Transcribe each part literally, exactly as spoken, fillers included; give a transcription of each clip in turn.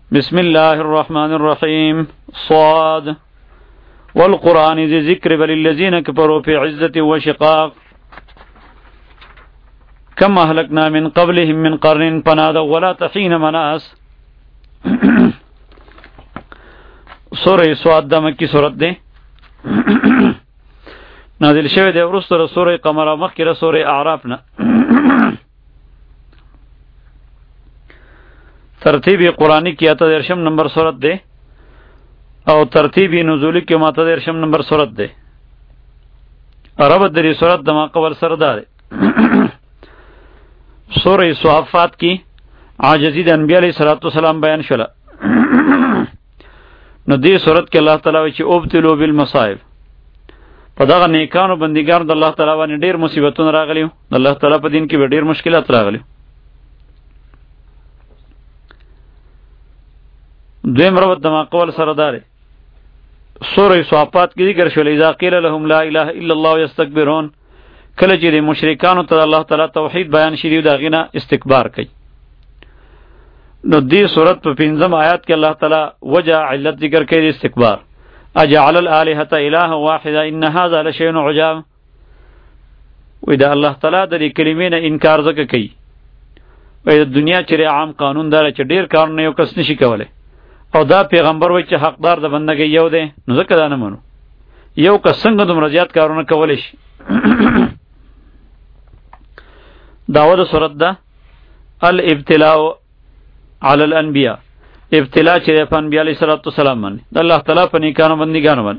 بسم الله الرحمن الرحيم صاد والقرآن ذي ذكر بل الذين كفروا في عزة وشقاق كم أهلكنا من قبلهم من قرن فنادوا ولا تحين مناس. سورة صاد دا مکی سورت دے نازل شوه دے ورستر سورة قمر مخیر سورة اعرافنا. ترتیبی قرآنی کی آتا درشم نمبر سورت دے او ترتیبی نزولی کی ماتا درشم نمبر سورت دے. عرب دری سورت دما قبل سردار سورہ صحافات کی عاجزی د انبیاء علیہ الصلوۃ والسلام بیان شولا. نو دی سورت کې الله تعالی چې ابتلوا بالمصائب په دغه نیکانو بندګانو د الله تعالی باندې ډیر مصیبتونه راغلیو. الله تعالی په دین کې ډیر مشکلات راغلیو. دویم ربط دما قول سردار سورہ صحافات کې ذکر شول اذا قیل لهم لا اله الا الله یستكبرون. کله چې د مشرکانو ته الله تعالی توحید بیان شریو دا غینا استکبار کوي. نو دی صورت په پنځم آیات کې الله تعالی وجه علت ذکر کوي استکبار. اجعل الالهه اله واحده ان هذا لشيء عجاب. وې دا الله تعالی د دې کلمې نه انکار ځکه کوي. وې د دنیا چې عام قانون دار چې ډیر کارونه یو کس نشي کولای او دا پیغمبر وایي چې حقدار د بندګۍ یو دی نو ځکه دا نه منو. یو کس څنګه دومره زیات کارونه کولی شي. داود صورت دا الابتلاء علی الانبیاء ابتلاء چې په انبیاء علیہ الصلوۃ والسلام باندې د الله تعالی په نیکانو بندګانو باندې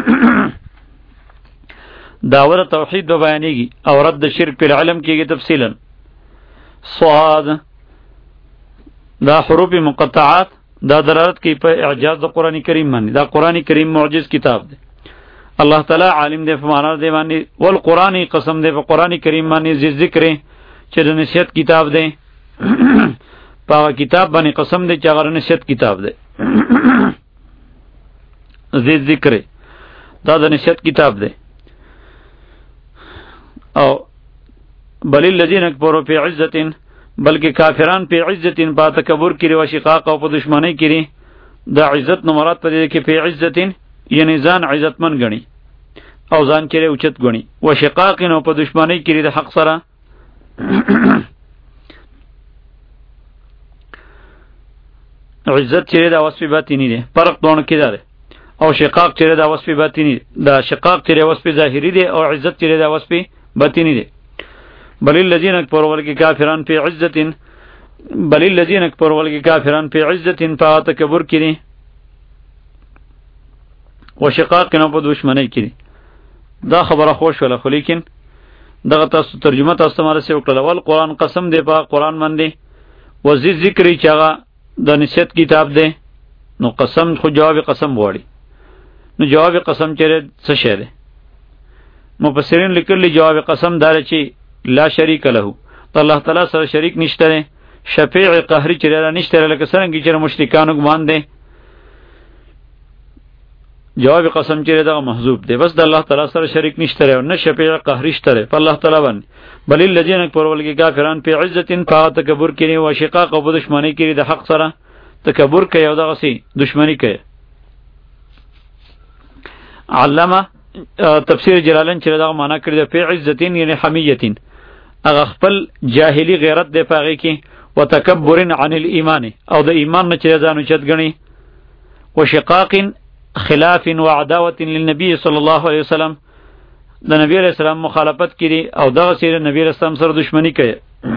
داود توحید به بیانېږي او رد شرک په علم کېږي تفصیلا. صاد دا حروف مقطعات دا دلالت کوي په اعجاز د قرآن کریم باندې. دا قرآن کریم معجز کتاب دی. الله تعالی عالم دی په معنا دی باندې والقرآن قسم دی په قرآن کریم باندې ذکر چې د نصیحت کتاب دی. په کتاب باندې قسم دی چې هغه نصیحت کتاب دی. ذی ذکر دا د نصیحت کتاب دی. او بل الذین کفروا فی عزة بلکہ کافران پہ عزت پا تکبر کری و شقاق او پا دشمنی کری. دا عزت نو مراد پا دے کہ پہ عزت یعنی ځان عزت من گنی او ځان کری اوچت گنی و شقاق نو پا دشمنی کری دا حق سرا. عزت چرے دا وصف باطنی دے فرق دون کی دا دے او شقاق چرے دا وصف باطنی دے. دا شقاق چرے وصف ظاہری دے او عزت چرے دا وصف باطنی دے. بل الذين كفروا ولك كافرون في عزة بل الذين كفروا ولك كافرون في عزة فاتكبر کړي وشقاق نه په دشمنی کړي. دا خبره خوش ولا خو لیکن دغه تاسو ترجمه تاسو ماره سره وکړه. ول قرآن قسم دی په قرآن باندې و ذی ذکر چې هغه د نصیحت کتاب دی. نو قسم خو جواب قسم وړي. نو جواب قسم چیرې څه شی دی؟ مفسرین لیکلي جواب قسم دار چې لا شریک له تو الله تعالی سره شریک نشته. شفیع قهری چره نشته لکه څنګه چې مشرکانو ګمان دي. جواب قسم چره دا محذوب دی. بس د الله تعالی سره شریک نشته او نه شفیع قهری شته په الله تعالی باندې. بل الذین کفروا ولګي کافران په عزت فقط تکبر کوي او شقاق او دشمنی کوي د حق سره. تکبر کوي او دغه سي دشمنی کوي. علامه تفسیر جلالین چره دا معنا کړی د په عزت یعنی حمیتین اغه خپل جاهلی غیرت دی پاغي کی و تکبر عن الايمان او د ایمان نه چې ځانو چت غنی و شقاق خلاف و عداوه للنبي صلی الله علیه وسلم د نبی علیہ السلام مخالفت کړي او دغه سره نبی علیہ السلام سره دشمنی کوي.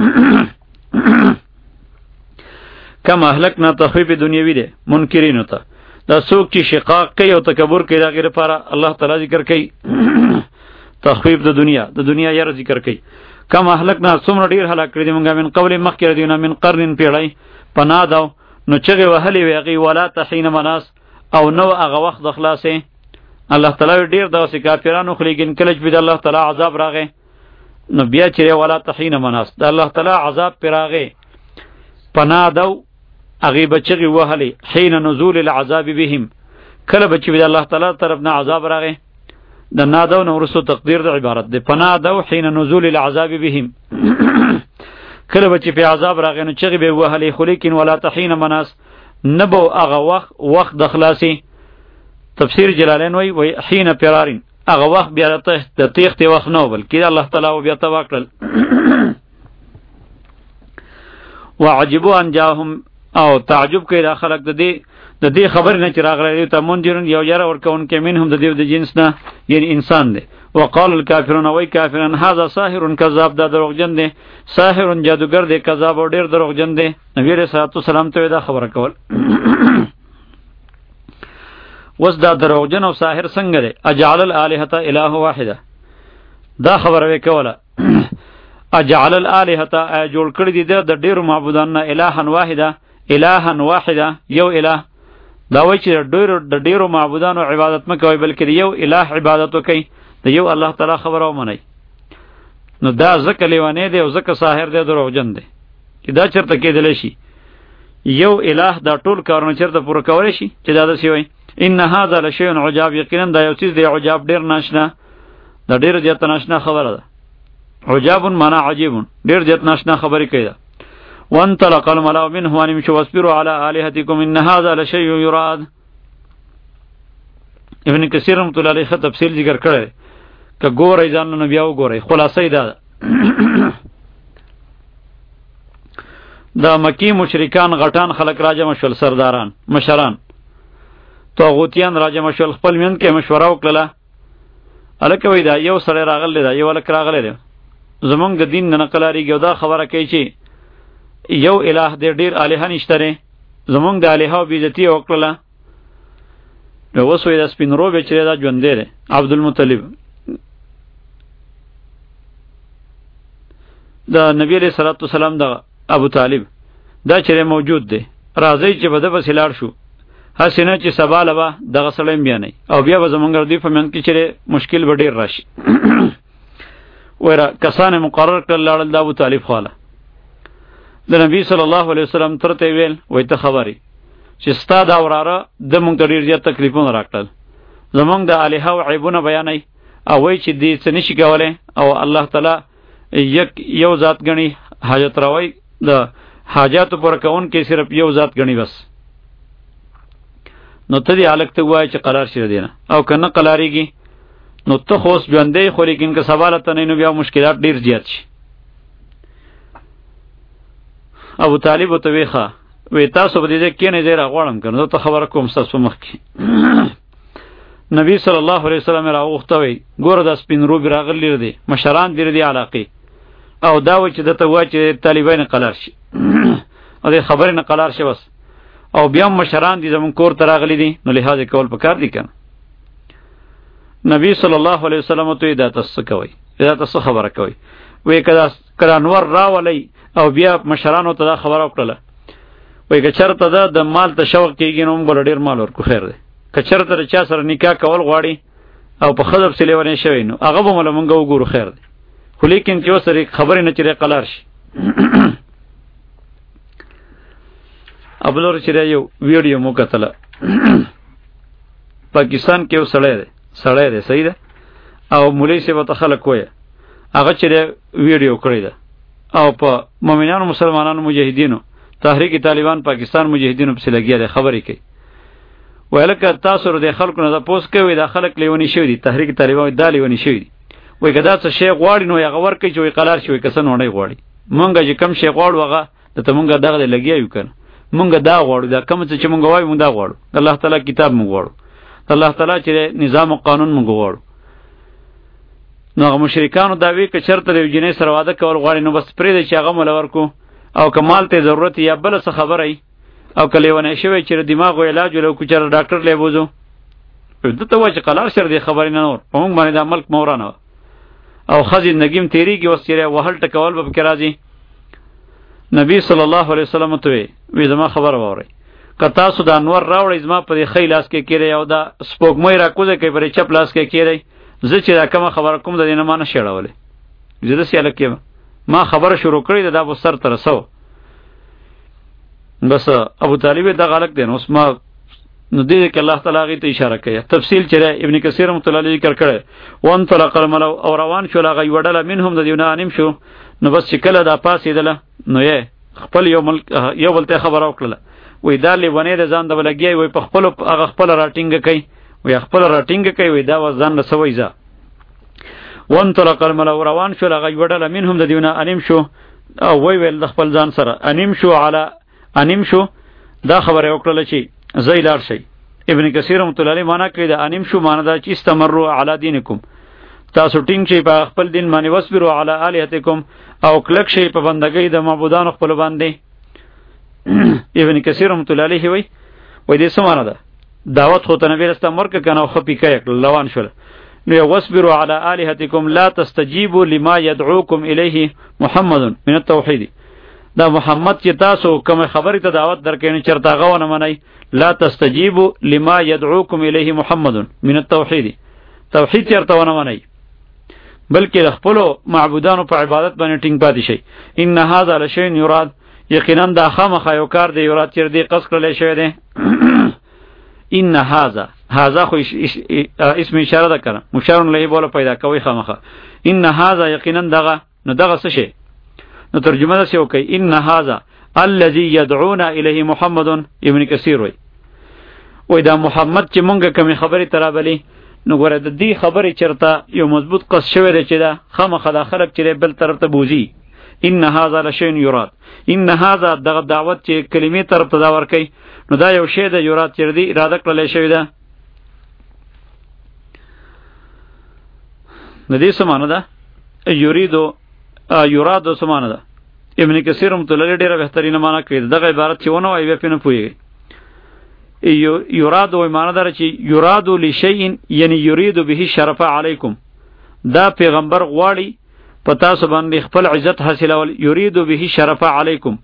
کما اهلکنا تخفیف دنیوی دی منکرین ته دا څوک چې شقاق کوي او تکبر کوي دا غیر لپاره الله تعالی ذکر کوي تخفیف د دنیا د دنیا یې ذکر کوي. کم اهلکنا څومره ډیر هلاک کړی دی مونږه من قبل مخکې دیونه من قرن پیړی پناه داو نو چغه وهلې ویغي ولا تحین مناس او نو هغه وخت د خلاصې. الله تعالی ډیر داسې کافرانو خو لیکن کله چې د الله تعالی عذاب راغی نو بیا چې ولا تحین مناس د الله تعالی عذاب پر راغی پناه داو هغه بچغه وهلې حين نزول العذاب بهم کله بچ د الله تعالی طرف نه عذاب راغی د نادو نو ورسو تقدیر د عبارت ده پناه دو حين نزول العذاب بهم کله بچ په عذاب راغی نو چغه به وهلې خو لیکن ولا تحین مناس نبو هغه وخت وخت د خلاصي. تفسیر جلالین وای وای حين فرارین هغه وخت بیا د تیښتې وخت نه بلکې الله تعالی بیا تبا کړل. وعجبوا ان جاءهم او تعجب کوي دا خلق د دې د دې خبر نه چې راغلی ته منذرون یو یاره ورکون کې منهم د دې د جنس نه یعنی انسان دی. وقال الكافرون وای کافرون هذا ساحر کذاب دا دروغجن دی، ساحر جادوگر دی، کذاب او ډیر دروغجن دی. نبی رسول الله سلام ته دا خبره کول. وس دا دروغجن او ساحر څنګه دی؟ اجعل الالهه اله واحده دا خبره وکوله. اجعل الالهه جوړ کړی دی د ډیرو معبودانو الهن واحده، الهن واحده یو اله. دا وایي چې ډیرو د ډیرو معبودانو عبادت مکوئ بلکې یو اله عبادت وکئ، د یو الله تعالی خبره ومنئ. نو دا ځکه لیونی دی او ځکه ساحر دی دروغجن دی چې دا چېرته کېدلی شي یو اله دا ټول کارونه چېرته پوره کولی شي چې دا داسې وایي. ان هذا لشیء عجاب یقینا دا یو څیز دی عجاب ډېر ناشنا، دا ډېر زیاته ناشنا خبره ده. عجاب معنا عجیب ډېر زیات ناشنا خبرې کوي ده. وانطلق الملأ منهم ان امشوا واصبروا على آلهتكم ان هذا لشيء يراد. ابن کثیر رحمۃ اللہ علیہ تفصیل ذکر کړی که ګورئ ځان نو بیا وګورئ. خلاصه دا د مکی مشرکان غټان خلق راجم شول، سرداران مشران طاغوتیان راجم شول، خپل من کې مشوره وکړه. الکه وای دا یو سړی راغلی دا یو الک راغلی دی زمونږ د دین نه نقلاریږي او دا خبره کوي چې یو الہ دې ډیر الہ نشته ری زمونږ د الہ بی عزتی وکړه. نو اوس وای دا سپین رو به چې دا ژوند دی عبدالمطلب دا نبی علیہ الصلوۃ والسلام دا ابو طالب دا چې موجود دی راځي چې بده بس لاړ شو حسینه چې سبا لبا دغه سړی بیا نه او بیا به زمونږ دی په من کې چې مشکل به ډیر راشي. ورا کسان مقرر کړل لاړل د ابو طالب خاله د نبی صلی الله علیه وسلم ترته ویل وای ته خبري چې ستا دا وراره د مونږ ته ډیر زیات تکلیفونه راکړل، زمونږ د الہ او عیبونه بیانای او وای چې دې څه نشي کولای او الله تعالی یک یو ذات غنی حاجت راوي د حاجات پر کون کې صرف یو ذات غنی بس. نو ته دی الک ته وای چې قرار شې دینه او کنه قلاریږي نو ته خوس ژوندې خو لیکن که سوال ته نه نو بیا مشکلات ډیر زیات شي. ابو طالب ته ویخه وی تاسو به دې کې نه زیرا غواړم کنه ته خبره کوم تاسو مخ کې. نبی صلی الله علیه وسلم راوخته وی ګوره د سپین رو راغلی دی مشران دی دی علاقه او دا و چې دته وای چې طالبان قلار شي او دې خبره نه قلار شي بس او بیا مشران دي زمون کور ته راغلي دي نو لحاظ کول پکار دي کنه. نبی صلی الله علیه وسلم ته دا تاسو کوي دا تاسو خبره کوي وی کدا کړه نور راولي او بیا مشرانو ته دا خبره وکړه وی که چرته دا د مال ته شوق کیږي نو موږ ډیر مال ورکو خیر دی. که چرته چا سره نکاح کول غواړي او په خضر سلی ورنه شوی نو هغه به موږ مونږ وګورو خیر دی. خو لیکن چې سره خبرې نه چره قلار شي. ابلور چې یو ویډیو مو کتله پاکستان کې یو سړی دی سړی دی صحیح ده او مولوی سی به خلک وایي هغه چې ویډیو کړی ده او په مؤمنانو مسلمانانو مجاهدینو تحریک طالبان پاکستان مجاهدینو په لګیا دي خبرې کوي. ولکه تاسو د خلکو نه د پوس کوي د خلک لیونی شوی دي تحریک طالبان د لیونی شوی دي وای کدا څه شی غواړي نو هغه ورکه چې وی قلار شوی کسن ونه غواړي مونږ چې کم شی غواړو هغه د ته مونږ دغه لګیایو کنه مونږ دا غواړو دا کم څه چې مونږ وایو مونږ دا غواړو الله تعالی کتاب مونږ غواړو الله تعالی چې نظام او قانون مونږ غواړو. نو هغه مشرکانو دا وی ک چرته یو جنې سره واده کول غواړي نو بس پرې د چې هغه مل ورکو او کمال ته ضرورت یا بل څه خبره او کله ونه شوی چې دماغ او علاج له کو چر ډاکټر له بوزو دته وای چې قلار شر دی خبرې نه نور په مونږ باندې د ملک مورانه او خزی نگیم تیری کی وسیره وهل ټکول به کې راځي. نبی صلی الله علیه وسلم ته وی زما خبر وره کتا سود انور راوړی زما په خیلاس کې کېره او دا سپوږمۍ را کوزه کې پر چپ لاس کې کېره زه چې دا کوم خبر کوم د دینه مانه شړولې زه د سیاله کې ما خبر شروع کړی دا به سر تر سو بس ابو طالب دا غلط دین اوس ما نو دې کې الله تعالی غي ته اشاره کوي. تفصیل چې ابن کثیر رحمۃ اللہ علیہ ذکر کړي وان طلق الملو او روان شو لا غي وډله منهم د دیونه انیم شو نو بس چې کله دا پاسې دله نو یې خپل یو ملک یو بلته خبر او کړله وای دا لیونی د ځان د ولګي وای په خپل هغه خپل راټینګ کوي وای خپل راټینګ کوي وای دا وزن له سوي ځه وان طلق الملو روان شو لغه وړل منهم د دیونه انیم شو او وای ویل د خپل ځان سره انیم شو علی انیم شو دا خبره وکړه چې زیلار شي ابن کثیر رحمۃ اللہ علیہ معنا کوي دا انیم شو معنا دا چې استمروا علی دینکم تاسو ټینګ شي په خپل دین باندې وصبروا علی الہتکم او کلک شي په بندګۍ د معبودانو خپل باندې ابن کثیر رحمۃ اللہ علیہ وای وای دې سمانه ده دعوت خو ته نبی رسول مرکه کنه خو پی کوي لوان شول نو وصبروا علی الہتکم لا تستجیبوا لما يدعوکم الیه محمد من التوحید دا محمد چې تاسو کوم خبرې ته دعوت درکې نه چرته غوونه منئ لا تستجیبوا لما يدعوکم الیه محمد من التوحید توحید چرته ونه منئ بلکې د خپل معبودانو په عبادت باندې ټینګ پاتې شئ ان هذا لشیء یراد یقینا دا خامخا یو کار دی یراد چې دې قص کړل شوی دی ان هذا هذا خو اسم اشاره ده کنه مشار له بوله پیدا کوي خامخا ان هذا یقینا دغه نو دغه څه شي نو ترجمه ده څه کوي ان هذا الذي يدعون الیه محمد ابن کثیر وای وای دا محمد چې مونږه کوم خبره ترابلی نو ګوره د دې خبرې چرته یو مضبوط قص شوی دی چې دا خامخا د خلق چې بل طرف ته بوزي ان هذا لشیء یراد ان هذا دغه دعوت چې کلمې طرف ته دا ور کوي نو دا یو شی د یراد چې دی اراده کړل شوی ده د دې سمانه ده یریدو یراد سمانه ده ابن کثیر رحمۃ اللہ علیہ ډیره بهترینه معنا کوي دغه عبارت چې ونه وای په نه پوي یراد وای معنا ده چې یراد لشیء یعنی یرید به شرف علیکم دا پیغمبر غواړي پتا سو باندې خپل عزت حاصلول یرید به شرف علیکم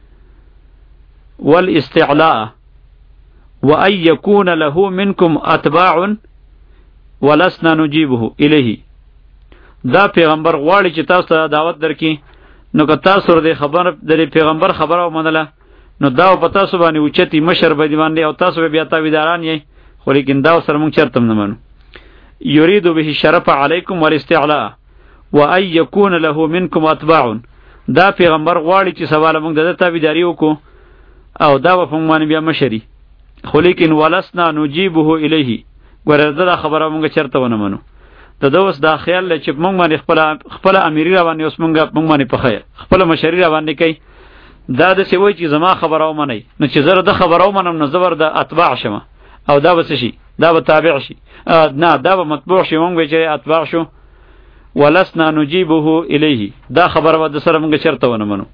والاستعلاء وان يكون له منكم اتباع ولسنا نجيبه الیه دا پیغمبر غواړي چې تاسو ته دعوت درکې نو که تاسو د خبر د پیغمبر خبره ومنله نو دا په تاسو باندې اوچتی مشر به دی باندې او تاسو به بیا تاویداران یې خو لیکن دا سره مونږ چرته نه منو یرید به شرف علیکم والاستعلاء وان يكون له منكم اتباع دا پیغمبر غواړي چې سوال مونږ د تاویداری وکړو او دا په مونږ باندې بیا مشری خو لیکن ولسنا نجيبه الیه ګوره دا خبره مونږ چرته ونه منو د دوس دا خیال چې مونږ باندې خپل خپل امیری روانې اوس مونږ مونږ باندې په خیر خپل مشری روانې کوي دا د سی وای چې زما خبره ومني نو چې زره د خبره ومنم نو زبر د اتباع شمه او دا بس شي دا به تابع شي نه دا به متبوع شي مونږ به چې اتباع شو ولسنا نجيبه الیه دا خبره ود سره مونږ چرته ونه منو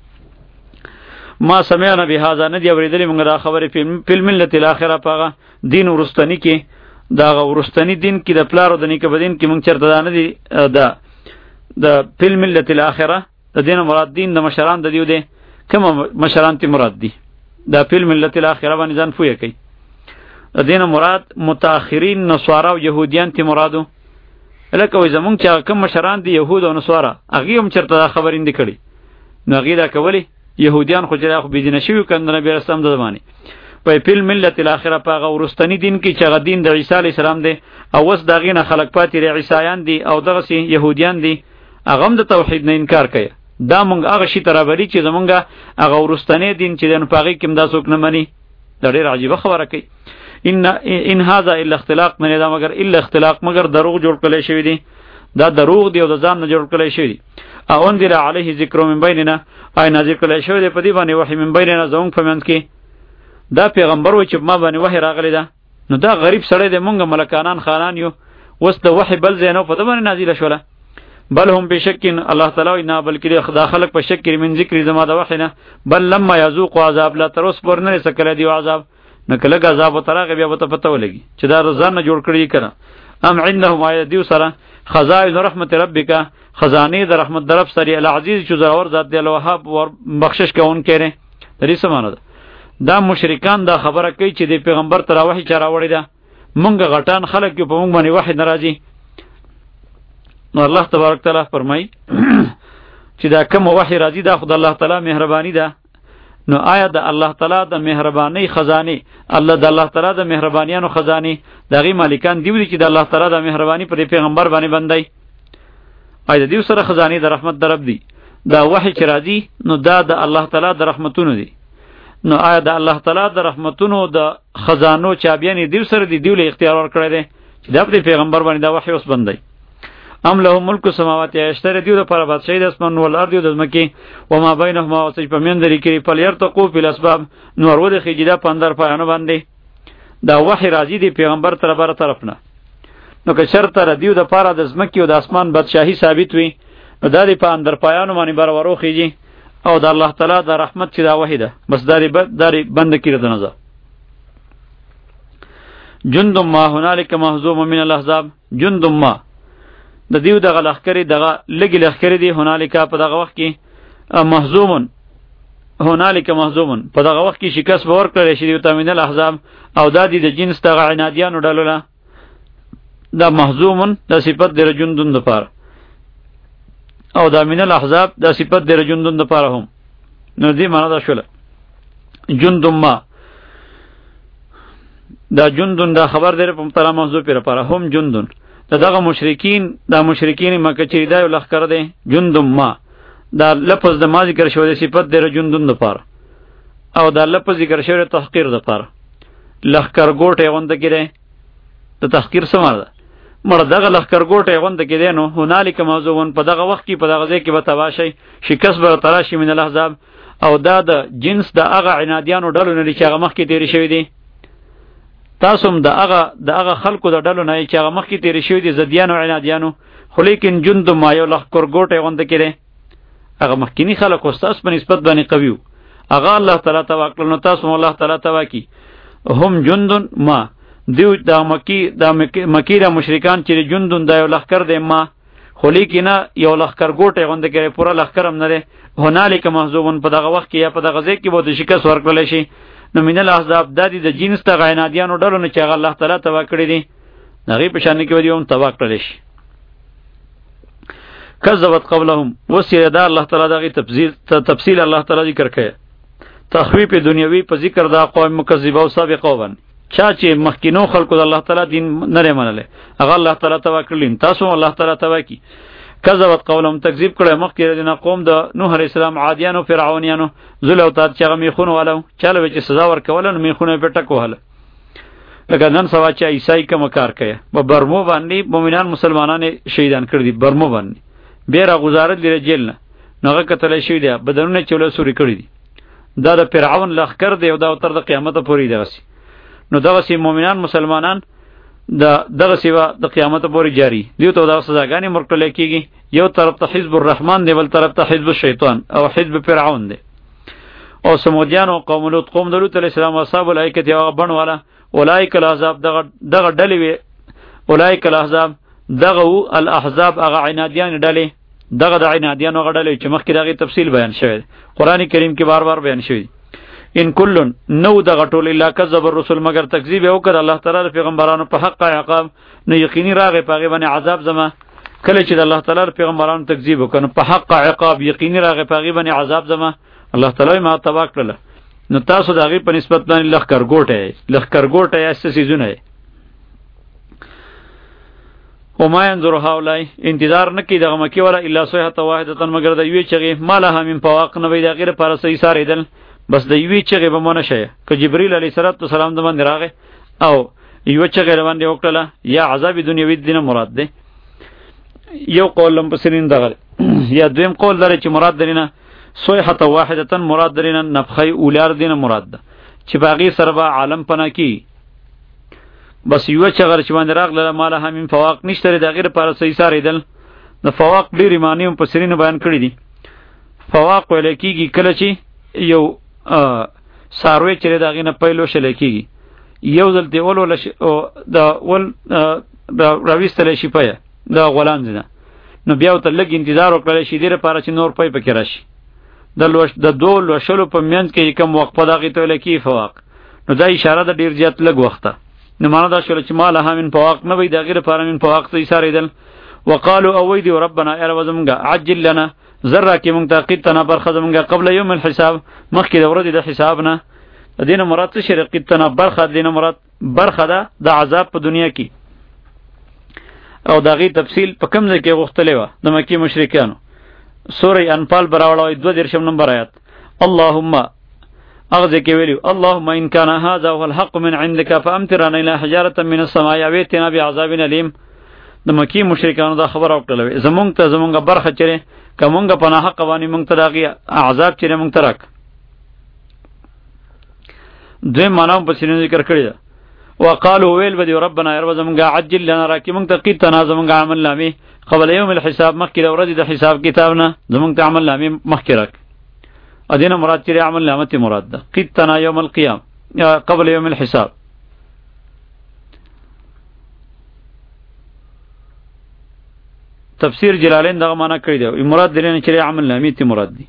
ما سمعنا بهذا ندی اوریدلی مونږ دا خبره په ملت الاخره پاغه دین ورستنی کې دا ورستنی دین کې د پلارو د نیکه بدین کې مونږ چرته دا ندی دا د په ملت الاخره د دین مراد دین د مشران د دیو دی کوم مشران تی مراد دی دا په ملت الاخره باندې ځان فوی کوي د دین مراد متأخرین نصارا او يهوديان تی مرادو لکه وای زمونږ چې کوم مشران دی يهود او نصارا هغه هم چرته دا خبرین دی کړي نو هغه دا کولی يهوديان خو چې خو بيدینه شوی کنده نبی رسول الله د زمانه په په ملت الاخره په غورستنی دین کې چې غدین د عیسی علی السلام دی او وس دغه نه خلق پاتې عیسایان دي او دغه سي يهوديان دي هغه هم د توحید نه انکار کوي دا مونږ هغه شی ترابلی چې زمونږه هغه ورستنی دین چې د پاغي کوم دا څوک نه مني دا ډېر عجیب خبره کوي ان ان هذا الا اختلاق من دا مگر الا اختلاق مگر دروغ جوړ کړي شوی دي دا دروغ دی او د ځان نه جوړ کړي شوی دي او انذر علیه ذکر من بیننا آی نازل کړي شوی دی په دی باندې وحی من بیننا زمونږ په منځ کې دا پیغمبر و چې ما باندې وحی راغلی ده نو دا غریب سړی دی مونږ ملکانان خانان یو وس د وحی بل زینو په باندې نازل شوله بل هم بشکین الله تعالی نه بلکې خدا خلق په شک من ذکر زما د وحی نه بل لما یذوق عذاب لا ترس پر نه سکل دی عذاب نه کله عذاب ترغه بیا به پته ولګي چې دا رضان نه جوړ کړی کړه ام عندهم ایدیو سره خزائن رحمت ربک خزانه د رحمت درف سری العزیز چې زراور ذات دی الوهاب ور بخشش کوون کړي درې سمانه ده دا مشرکان دا خبره کوي چې د پیغمبر تر وحی چا راوړی ده مونږ غټان خلک په مونږ باندې وحی ناراضي نو الله تبارک تعالی فرمای چې دا کوم وحی راځي دا خدای الله تعالی مهربانی ده نو آیا د الله تعالی د مهربانی خزانه الله د الله تعالی د مهربانیانو خزانه دغه مالکان دی چې د الله تعالی د مهربانی پر پیغمبر باندې بندای آیا د دې سره خزانه د رحمت درب دی دا وحی چې راځي نو دا د الله تعالی د رحمتونو دی نو آیا د الله تعالی د رحمتونو د خزانو چابیانې دیو سره دی دیو له اختیار ور کړی دی چې دا په پیغمبر باندې دا وحی اوس بندي ام له ملک السماوات اشتر دیو د پر بادشاہي د اسمان ول ارض د مکی و ما بینهما او چې په من درې کې په يرتقو په اسباب نور ود خجیدا پندر پایانو باندې دا وحی راځي دی پیغمبر تر بر طرف نه نو که شرط را دیو د پاره د زمکی او د اسمان بادشاہي ثابت وي نو دا دی په اندر پایانو باندې بر ورو خيږي او د الله تعالی د رحمت چې دا وحی ده بس داری داری بند کړه د نظر جند ما هنالک محزوم من الاحزاب جند ما د دیو دغه لخکری دغه لګی لخکری دی هنالک په دغه وخت کې محزوم هنالک محزوم په دغه وخت کې شکست باور کړی شي د من الاحزاب او دا دی د جنس دغه عنادیانو ډلوله دا محزوم د صفت د جندون د پاره او دا من الاحزاب دا صفت د جندون د پاره هم نو دی معنا دا شوله جندم ما دا جندون دا خبر در په مطلع محذوف پر پاره هم جندون دا دغه مشرکین دا مشرکین مکه چې دا لخ کړ دي جندم ما دا لفظ د ما ذکر شوی د صفت د جندون د پاره او دا لفظ ذکر شوی د تحقیر د پاره لخ کر ګوټه وند کړي د تحقیر سماره مړه دغه لخر ګوټه غوند کې دینو هنالک موضوعون په دغه وخت کې په دغه ځای کې به تباشي شکست بر تراشی من الاحزاب او دا د جنس د هغه عنادیانو ډلو نه چې هغه مخ کې تیری شوی دي تاسو هم د هغه د هغه خلکو د ډلو نه چې هغه مخ کې تیری شوی دي زديانو عنادیانو خو لیکن جند ما یو لخر ګوټه غوند کې دي هغه مخکینی خلکو تاسو په نسبت باندې قویو هغه الله تعالی توکل نو تاسو الله تعالی توکی هم جندن ما دیو دا مکی دا مکی را مشرکان چې جندون دا یو لخر دی ما خو لیکنه یو لخر ګوټه غونډه کې پورا لخر هم نه ده هنالک محذوبن په دغه وخت کې یا په دغه ځای کې به د شکست ورکړل شي نو من الاحزاب د دې د جنس ته غینادیانو ډلو نه چې الله تعالی توا کړی دي هغه په شان کې ودی هم توا کړل شي کذبت قبلهم وسیره دا الله تعالی دغه تفصیل تفصیل الله تعالی ذکر کړي تخویف دنیوی په ذکر دا قوم مکذبه او سابقه ون چا چې مخکینو خلقو د الله تعالی دین نه منله هغه الله تعالی توا کړل تاسو الله تعالی توا کی کذبت قولهم تکذیب کړه مخکې د قوم د نوح علیہ السلام عادیانو فرعونیانو ذل او تات چې میخونه والو چاله چې سزا ورکول نو میخونه په ټکو هله لکه نن سوا چې عیسی کوم کار کوي په برمو باندې مؤمنان مسلمانان شهیدان کړ دي برمو باندې بیره گزارت لري جیل نه نوغه قتل شوی دی بدنونه چوله سوري کړی دي دا د فرعون لخر دی او دا تر د قیامت پورې دی نو دغه سی مؤمنان مسلمانان د دغه سیوا د قیامت پورې جاری دیو ته دا سزاګانی مرکل کیږي یو طرف ته حزب الرحمن دی بل طرف ته حزب الشیطان او حزب فرعون دی او سمودیان او قوم لوط قوم لوط علیہ السلام اصحاب الایکه یو بن والا اولایک الاحزاب دغه دغه ډلې وی اولایک الاحزاب دغه الاحزاب هغه عنادیان ډلې دغه د عنادیان هغه ډلې چې مخکې دغه تفصیل بیان شوی قران کریم کې بار بار بیان شوی ان کلن نو دغه ټول الا کذب الرسل مگر تکذیب وکړه الله تعالی پیغمبرانو په حق عقاب نو یقیني راغی پاغه باندې عذاب زما کله چې الله تعالی پیغمبرانو تکذیب وکړي په حق عقاب یقیني راغی پاغه باندې عذاب زما الله تعالی ما تبا کړل نو تاسو دغه په نسبت باندې لخر ګوټه لخر ګوټه ایسه سيزونه او ما ينظر هؤلاء انتظار نکي دغه مکی ولا الا صيحه واحده مگر د یوې چغې مالها من فواق نو د غیر پر سې ساریدل بس د یوې چغې به مونږ شي ک جبرئیل علیه السلام د باندې راغی او یو چغې باندې وکړه یا عذاب دنیوي دینه مراد ده یو قول لم بسرین دغه یا دویم قول لري چې مراد درینه صيحه واحده مراد درینه نفخه اولار دینه مراد ده چې باغی سره به عالم پنا کی بس یو چغر چې باندې راغله ماله همین فواق نشته د غیر پر سې ساریدل د فواق ډیر معنی په سرین بیان کړی دي فواق ولې کیږي کله چې یو ساروی چې دغه نه پېلو شل کیږي یو ځل دی ول ول د ول د راويستل شي پیا د غولان دي نو بیا ته لګ انتظار وکړل شي ډیره پاره چې نور پې پکې راشي د لوش د دوه لوشلو په منځ کې کوم وقفه دغه ته لکی فواق نو دا اشاره د ډیر زیات لګ وخته نو معنا دا شول چې مال همین فواق نه وي دغه لپاره من فواق ته اشاره دل وقالو اويدي ربنا ار وزمغا عجل لنا ذره کې مونږ تاقید تنا برخه زمونږه قبل یوم الحساب مخکې د ورځې د حساب نه دینه مراد څه شرقیت تنا برخه دینه مراد برخه ده د عذاب په دنیا کې او دغه تفصیل په کوم ځای کې غوښتلې و د مکی مشرکانو سورې انفال براوړې دوه درشم نمبر آیات اللهم اغه کې ویلو اللهم ان كان هذا هو الحق من عندك فامطر علينا حجاره من السماء او ائتنا بعذاب اليم. د مکی مشرکانو دا خبر اوکړل زمونږ ته زمونږه برخه چره کومګه پناه قوانین مونږ ته راغی عذاب چره مونږ ته راک. دوی معنا په سینې ذکر کړی دا وقالو ویل بدی ربنا يرب زمونږه عجل لنا راکی مونږ ته قیت تنا زمونږه عمل نامې قبل یوم الحساب مخکې د ورځې د حساب کتابنا زمونږ ته عمل نامې مخکې راک. ادینه مراد چره عمل نامه ته مراد ده قیت تنا یوم القیام قبل یوم الحساب. تفسیر جلالین دغه معنا کړی دی مراد دلنه چې عمل نامې ته مراد دی.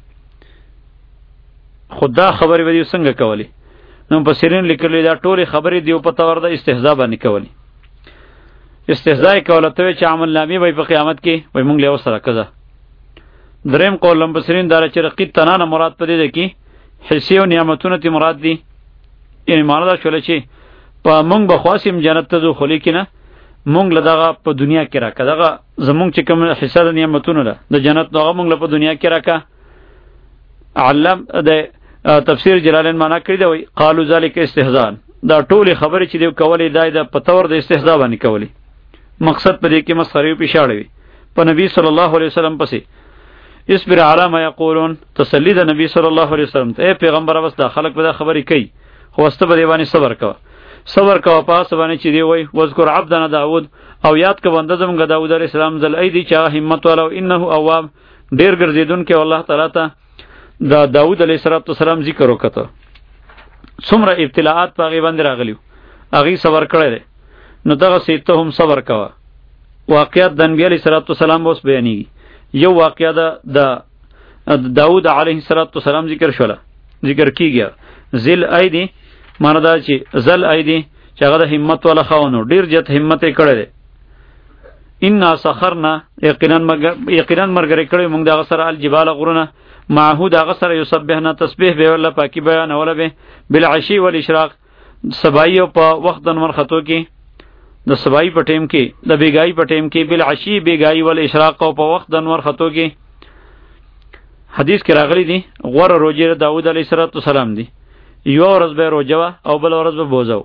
خدا خبرې ودی څنګه کولی نو په سیرین لیکلي دا ټوله خبرې دی په تور د استهزاء باندې کولی. استهزاء کوله ته چې عمل نامې وي په قیامت کې وای مونږ له سره کزه. دریم قول لم بصرین دار چې رقیت تنانه مراد پدې ده کې حسی او نعمتونه ته مراد دي. یعنی معنا دا شول چې په مونږ به خاصم جنت ته ځو خو لیکنه مونږ له دغه په دنیا کې راکا دغه زمونږ چې کوم حصہ د نعمتونو ده د جنت دغه مونږ له په دنیا کې راکا. علم د تفسیر جلالین معنا کړی دی وای قالو ذالک استهزاء دا ټول خبرې چې دی کولې دای د پتور د استهزاء باندې کولې مقصد په دې کې مسخري پېښاړوي په نبی صلی الله علیه وسلم پسې اصبر علی ما یقولون تسلی د نبی صلی الله علیه وسلم ته پیغمبر واست خلق به خبرې کوي خو واست به دی باندې صبر کوه صبر کوه پاس باندې چې دی وای وذکر عبدنا داود او یاد کو بنده زمونږ داود علیه السلام ذل ایدی چا همت ولو انه اواب ډیر ګرځیدون کې الله تعالی ته دا داود علیه السلام ذکر وکړه څومره ابتلاءات پاغي باندې راغلیو اغي صبر کړی نو دغه سیته هم صبر کوه. واقعیت د نبی علیه السلام اوس بیانېږي. یو واقعیا د داود علیه السلام ذکر شوله ذکر کیږي ذل ایدی معنی دا چې ذل ایدی چې هغه د همت ولا خاونو ډیر جت همت یې کړی دی. ان سخرنا یقینا یقینا مرګری کړی موږ دغه سره الجبال غرونه معهود هغه سره یسبحنا تسبیح به ولا پاکی بیان ولا به بالعشی والاشراق سبای په وخت د نور خطو کې د سبای په ټیم کې د بیګای په ټیم کې بالعشی بیګای والاشراق او په وخت د نور خطو کې. حدیث کې راغلی دی غور روزه داوود علیه السلام دی یو ورځ به روزه او بل ورځ به بوزو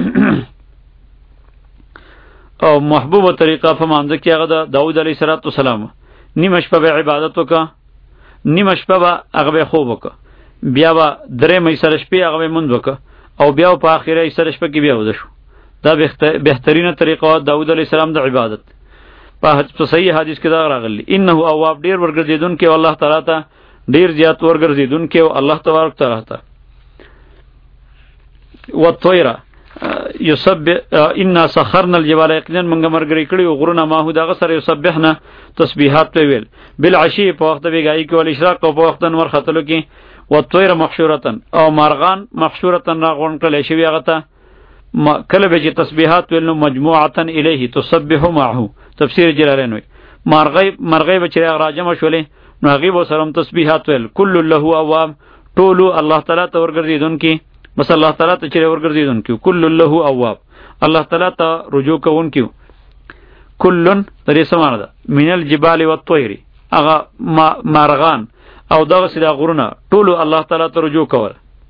او محبوبه طریقه په مانځ کې هغه د داوود علیه السلام نیمه شپه به عبادت وکړه نیمه شپه به هغه به خوب وکړه بیا به درې مې سره شپې هغه به مونږ وکړه او بیا په اخیره سره شپه کې بیا وځو شو. دا بهترینه طریقه داوود علیه السلام د عبادت په صحیح حدیث کې دا راغلی انه اواب ډیر ورګرځیدون کې الله تعالی ته ډیر زیات ورګرځیدون کې الله تبارک تعالی ته والطير يسبح ان سخرنا الجبال يقينا منګه مرګري کړي غرونه ماهو دغه سره يسبحنا تسبيحات په ویل بالعشي په وخت بیګای کې ول اشراق په وخت نور خطلو کې والطير محشورتن او مارغان محشورتن راغون کله شي هغه ته کله به چې تسبيحات ویل نو مجموعتن الیه تسبح معه. تفسیر جلالین وی مارغی مرغی به چې راجم شولې نو هغه به سره تسبيحات ویل کل له اواب ټول الله تعالی ته ورګرځیدون کې بس الله تعالی ته چې ورګرځیدون کې کل له اواب الله تعالی ته رجوع کوون کې کلن درې سمانه ده من الجبال والطير هغه مارغان او دغه سیده غرونه ټول الله تعالی ته رجوع کول.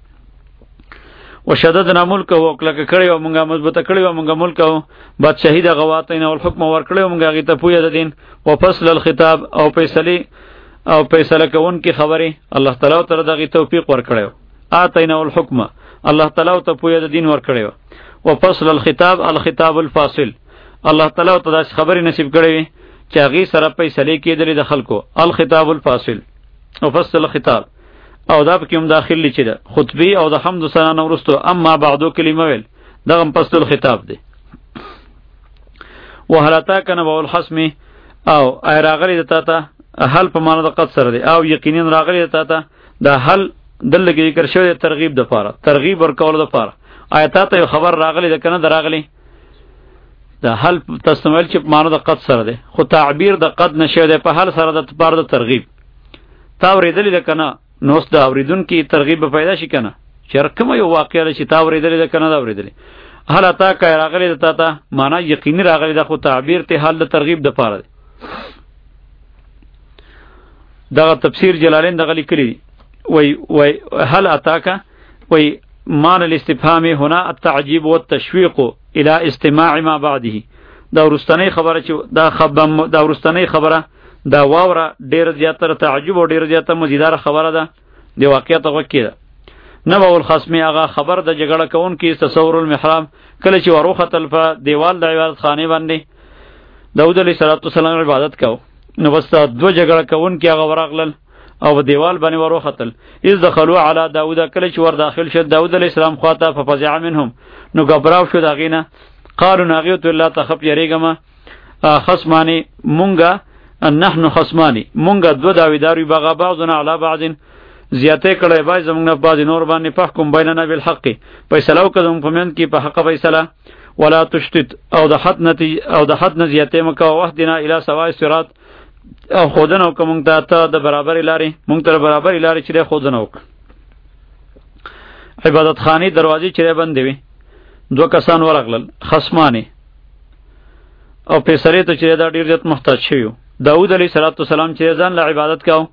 وشددنا ملک او کلک کړي او مونږه مضبوطه کړي او مونږه ملک او بادشاہی د غواتین او الحكم ور کړي او مونږه غي ته پوی د دین او فصل الخطاب او فیصله او فیصله کوون کی خبره الله تعالی تر دغه توفیق ور کړي اتینا الحكم الله تعالی ته پوی د دین ور کړي او فصل الخطاب الخطاب الفاصل الله تعالی ته داس خبره نصیب کړي چې هغه سره فیصله کېدلې د خلکو الخطاب الفاصل او فصل الخطاب او دا پکې هم داخل لچې ده خطبه او د حمد ثنا نورستو اما بعدو کلمه ویل دغه فصل الخطاب دی. وهلتا کنه بول حسم او ای راغلی دتا ته حل په معنا د قد سره دی او یقینا راغلی دتا ته د حل دلګي ذکر شوی ترغیب د پاره ترغیب ورکول د پاره آیات ته خبر راغلی د کنه دراغلی د حل تستعمل چې په معنا د قد سره دی خو تعبیر د قد نشو دی په حل سره د پاره د ترغیب تا ورېدل د کنه نو ست اوریدون کی ترغیب پیدا شي کنه چرکم یو واقعیا چې تا اوریدل د کنه دا اوریدل حالا تا کا راغلی د تا ته معنا یقیني راغلی د خو تعبیر ته حل د ترغیب د پاره دی. دا تفسیر جلالین دغه لیکلی وای وای هل اتاکا وی مان الاستفهام هنا التعجیب والتشویق الى استماع ما بعده. دا ورستنی خبره چې دا خبر دا ورستنی خبره دا واوره ډیر زیاتره تعجب او ډیر زیاته مزیدار خبره ده دی واقعیت وکړه. نبأ الخصم هغه خبر د جګړه کون کې تصور المحراب کله چې وروختل په دیوال د عبادت خانه باندې داود علیه السلام عبادت کو نو بس دو جګړه کون کې هغه ورغلل او په دیوال باندې وروختل. اذ دخلوا علی داود کله چې ور داخل شو داود علیه السلام خواته ففزع منهم نو غبراو شو داغینه قالوا ناغیت الله تخف یریګما خصمانی مونږه نحن خصمانی مونږه دو داویدار بغا بعضنا علی بعض زیاته کړه بای زمونږ نه بعض نور باندې فحکم بیننا بالحق فیصله وکړم په من کې په حق فیصله ولا تشتت او د حد نتی او د حد نه زیاته مکه وحدنا الی سواء الصراط او خودنه کوم ته ته د برابر لاري مونږ ته برابر لاري چې خودنه وک. عبادت خانی دروازې چې بندې وي دو کسان ورغلل خصمانه او فیصله ته چې دا ډیر زیات محتاج شوی داود علیه السلام چې ځان له عبادت کاو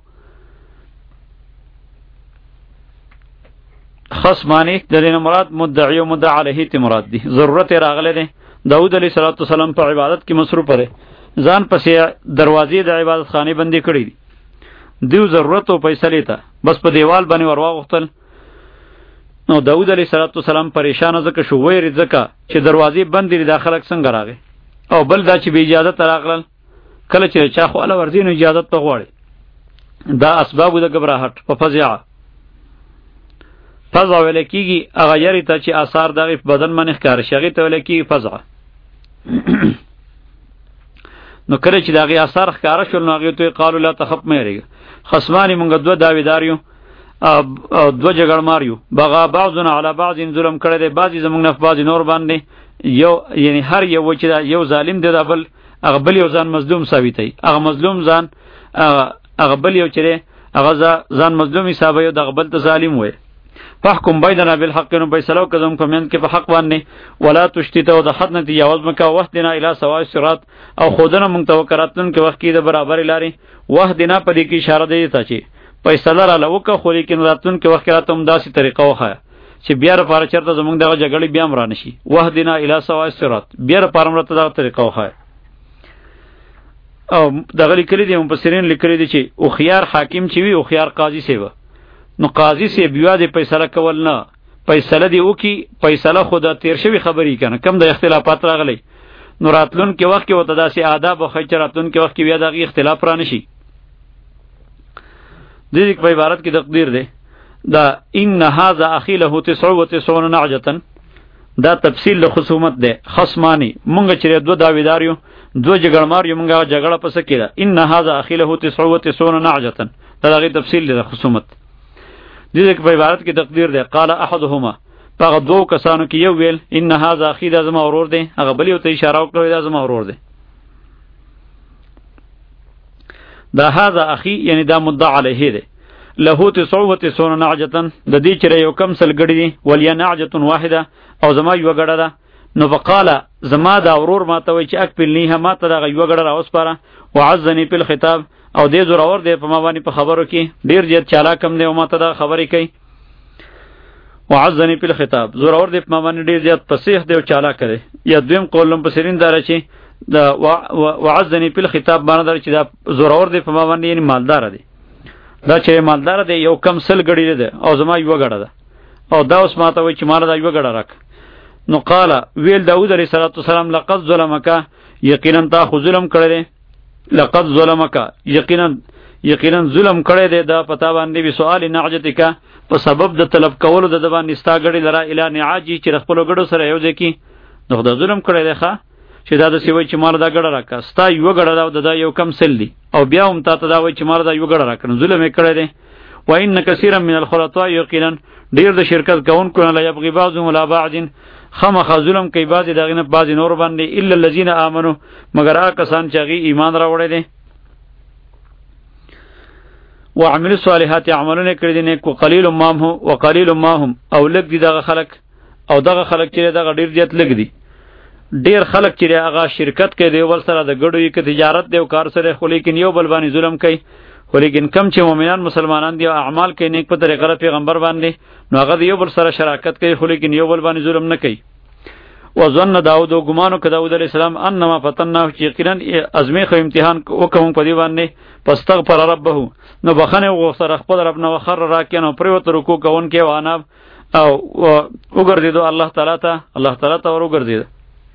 خصمانی دلین مراد مدعی و مدعا علیه تی مراد دی ضرورت راغله دی. داود علیه السلام په عبادت کې مصروف دی ځان پسې دروازې د عبادت خانه بندي کړې دي دیو ضرورت او فیصله ته بس په دیوال باندې ورواغتل. نو داود علیه السلام پریشان ځکه شو وېری ځکه چې دروازې بندې دي داخله څنګه راغی او بل دا چې به اجازه تراغلل کله چې چا خو الله ورزین اجازه ته غواړي دا اسباب د غبرهټ په فزع فزع ولکیږي هغه یری ته چې آثار دغه بدن باندې ښکار شي ته ولکیږي فزع. نو کله چې دغه آثار ښکار شول نو هغه ته قالو لا تخف مېریږي خصمانی مونږ دوه داویداریو او دوه جګړ ماریو بغا بعضنا علی بعض ظلم کړی دی بعضی زمونږ نه بعضی نور باندې یو یعنی هر یو چې یو ظالم دی بل هغه بل یو ځان مظلوم ثابتای هغه مظلوم ځان هغه بل یو چې هغه ځان مظلوم حساب یو دغه بل ته ظالم وای. فحکم بیننا بالحق نو فیصلو کزم کومن کې په حق باندې ولا تشتت او د حد نه تجاوز مکه وحدنا الی سواء الصراط او خودنه مونږ توکراتن کې وخت کې د برابر لاري وحدنا په دې کې اشاره دی ته چې فیصله را لوکه خو لیکن راتون کې وخت راتم داسې طریقه وخه چې بیا لپاره چرته زمونږ دغه جګړې بیا مران شي وحدنا الی سواء الصراط بیا لپاره مرته دغه طریقه وخه. او دغه لیکلي دي مفسرین لیکلي دي چې او خيار حاکم چې وي او خيار قاضي سی و نو قاضي سی بیا د فیصله کول نه فیصله دی وکي فیصله خود تیر شوی خبرې کنه کم د اختلافات راغلي نو راتلون کې وخت کې وته داسې آداب او خیراتون کې وخت کې بیا دغه اختلاف را نشي. د دې په عبارت کې تقدیر دی دا ان هذا اخي له تسع وتسعون نعجه دا تفصیل له خصومت ده خصمانی مونږ چې دوه داویداریو دوه جګړمار یو مونږه جګړه پس کېده ان هذا اخي له تسع وتسعون نعجه دا دغه تفصیل له خصومت. د دې په عبارت کې تقدیر ده قال احدهما هغه دوه کسانو کې یو ویل ان هذا اخي دا زما اورور دی هغه بل یو ته اشاره وکړه دا زما اورور دی. دا هذا اخي یعنی دا مدعا علیه دی له تسع وتسعون نعجه د دې چې یو کم سل غړي دي ولیا نعجه واحده او زما یو غړه ده نو وقال زما دا اورور ماته وای چې اکپلنیه ماته دا یو غړه راوس پاره وعزنی په خطاب او دې زور اور دې په ما باندې په خبرو کې ډیر زیات چالاکم دی او ماته دا خبرې کوي وعزنی په خطاب زور اور دې په ما باندې ډیر زیات فصیح دی او چالاک دی. یا دویم قولم په سرین دار چې دا وعزنی په خطاب باندې در چې دا زور اور دې په ما باندې یعنی مالدار دی دا چې مالدار دی یو کم سل غړي دی او زما یو غړه ده او دا اوس ماته وای چې مال دا یو غړه راک. نو قال ویل داود علیه السلام لقد ظلمک یقینا تا خو ظلم کړی لقد ظلمک یقینا یقینا ظلم کړی دی دا پتا باندې به سوال نعجتک په سبب د طلب کولو د باندې ستا غړي لرا اله نعاجی چې خپل غړو سره یو ځکه نو دا ظلم کړی دی ښا چې دا د سیوی چې مال دا غړه راکا ستا یو غړه دا دا یو کم سل دی او بیا هم تا ته دا وای چې مال دا یو غړه راکړ ظلم یې کړی دی. و ان کثیرا من الخلطاء یقینا ډیر د شرکت کوونکو نه لا یبغي بعضهم ولا بعض خامخ ظلم کوي بعضی دغه نه بعضی نور باندې الا الذين امنوا مگر هغه کسان چې هغه ایمان راوړی دي وعمل الصالحات عملونه کړی دي نه کو قلیل ما هم وقلیل ما هم او لګ دي دغه خلق او دغه خلق چې دغه ډیر زیات لګ دي ډیر خلق چې هغه شرکت کوي دی ول سره د ګډوي کې تجارت دی او کار سره خو لیکن یو بل باندې ظلم کوي خو لیکن کم چې مؤمنان مسلمانان دي او اعمال کوي نیک په طریقه پیغمبر باندې نو هغه یو بل سره شراکت کوي خو لیکن یو بل باندې ظلم نه کوي. وظن داود او ګمانو ک داود علیہ السلام انما فتناه چې یقینا ازمیخ او امتحان وکوم په دی باندې پستغفر ربه نو بخنه وغوښته خپل رب نو خر راکینو پریوت رکوع کوون کې وانه او وګرځیدو الله تعالی ته الله تعالی ته ورګرځید.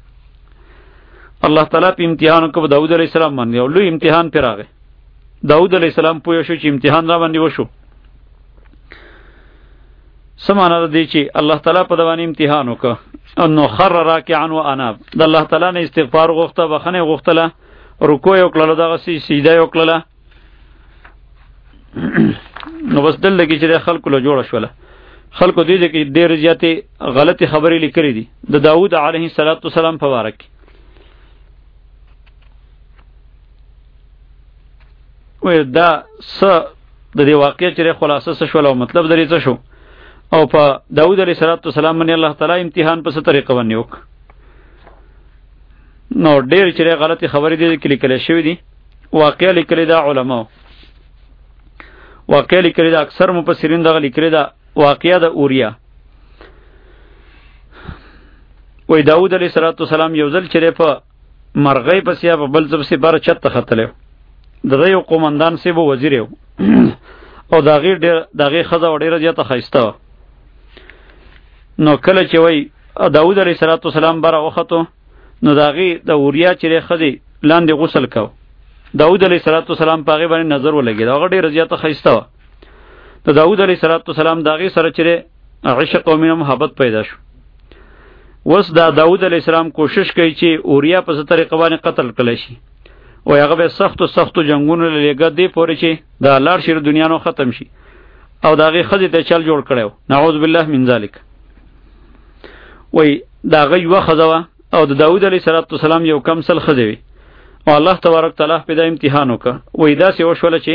الله تعالی په امتحان کو داود علیہ السلام باندې او لوی امتحان پر راغی. داود علیہ السلام پوه شو چې امتحان را باندې وشو. سمانه دی چې الله تعالی په دوانې امتحان وکړ نو خر راکعا و اناب د الله تعالی نه استغفار غوښته بخنه غوښتله رکوع یې وکړله دغه سجده یې وکړله نو بس دلته کې چې خلکو له جوړه شوله خلکو دې کې ډېر زیاتې غلطي خبرې لیکلې دي د داود علیه السلام په باره کې. وای دا څه د دې واقعې چې خلاصه څه شوله او مطلب درې څه شو او په داود علیه السلام باندې الله تعالی امتحان په څه طریقه باندې وک نو ډېر چې غلطي خبرې دي کې لیکل شوې دي. واقعې لیکلې دا علماء واقعې لیکلې دا اکثر مفسرین دغه لیکلې دا واقعیا د اوریا. وای داود علیه السلام یو ځل چې په مرغۍ پسې په بل ځب سي بار چت ختلې دغه یو قومندان سی بو وزیر یو او دا غیر دغه خزه وړه زیاته خایسته نو کله چې وای داود علیه السلام بره وخته نو داغي د اوریا چې خزه لاندې غسل کو داود علیه السلام پاغه باندې نظر ولګید هغه ډیره زیاته خایسته ته داود علیه السلام داغي سره چې عشق او مینه محبت پیدا شو. وس دا داود علیه السلام کوشش کوي چې اوریا په څه طریقه باندې قتل کړي شي او هغه به سخت سخت جنگونو لګا دی پورې چې دا لار شیر دنیا نو ختم شي او داغه خزه ته چل جوړ کړو نعوذ بالله من ذلک. وای داغه یو خزوه او د داود علیه السلام یو کم سل خزه وی او الله تبارک تعالی په دا امتحان وکړ. وای دا سی وشول چې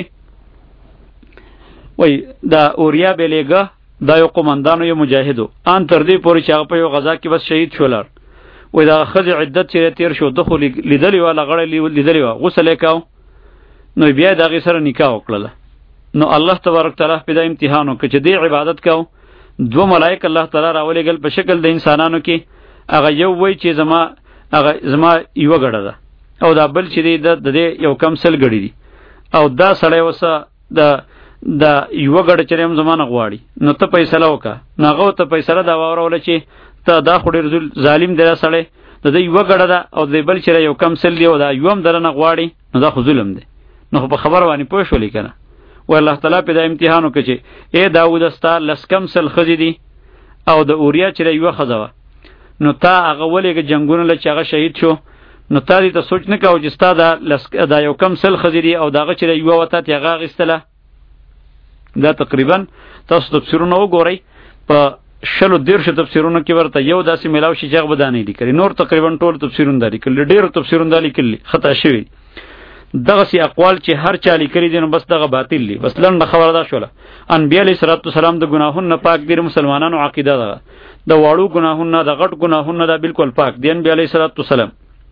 وای دا اوریا بلیګه دا یو قومندانو یو مجاهدو ان تر دې پورې چې هغه په یو غزا کې بس شهید شولار. وای دا خزه عدت چې تیر شو دخول لیدلی ولا غړې لیدلی و غسل وکاو نو بیا دغه سره نکاح وکړه. نو الله تبارک تعالی په دا امتحان وکړ چې دې عبادت کاو. دو ملائک الله تعالی راولېګل په شکل د انسانانو کې هغه یو وای چې زما هغه زما یو غړه ده او دا بل چې د د یو کم سل غړي دي او دا سړی وسه د د یو غړ چې هم زمانه غواړي نو ته فیصله وکړه. نو هغه ته فیصله دا وراول چې ته دا خو ډېر ظالم دی سړی د دې یو غړه ده او د بل چې یو کم سل دی او دا یو هم درنه غواړي نو دا خو ظلم دی. نو په خبر باندې پوه شولې کنه. و الله تعالی په دا امتحان وکړي چې اے داوود استا لسکم سل خزې دي او د اوریا چې یو خزوه نو تا هغه ولېګه جنگونه له چې هغه شهید شو نو تا دې ته سوچ نه کاوه چې ستا دا لسک دا یو کم سل خزې دي او داغه چې یو وته ته هغه غستله. دا تقریبا تاسو تفسیرونه وګورئ په شلو دیرشو تفسیرونو کې ورته یو داسې میلاو شي چې هغه بدانې لیکلي نور تقریبا ټول تفسیرونه دي لیکلي ډېر تفسیرونه دي لیکلي خطا شوی دغه سي اقوال چې هر چا لیکلي دي نو بس دغه باطل دي. بس لنډه خبره ده شوله انبیاء علیه السلام د ګناهونو نه پاک دي مسلمانانو عقیده ده د واړو ګناهونو د غټ ګناهونو ده بالکل پاک دي انبیاء علیه السلام.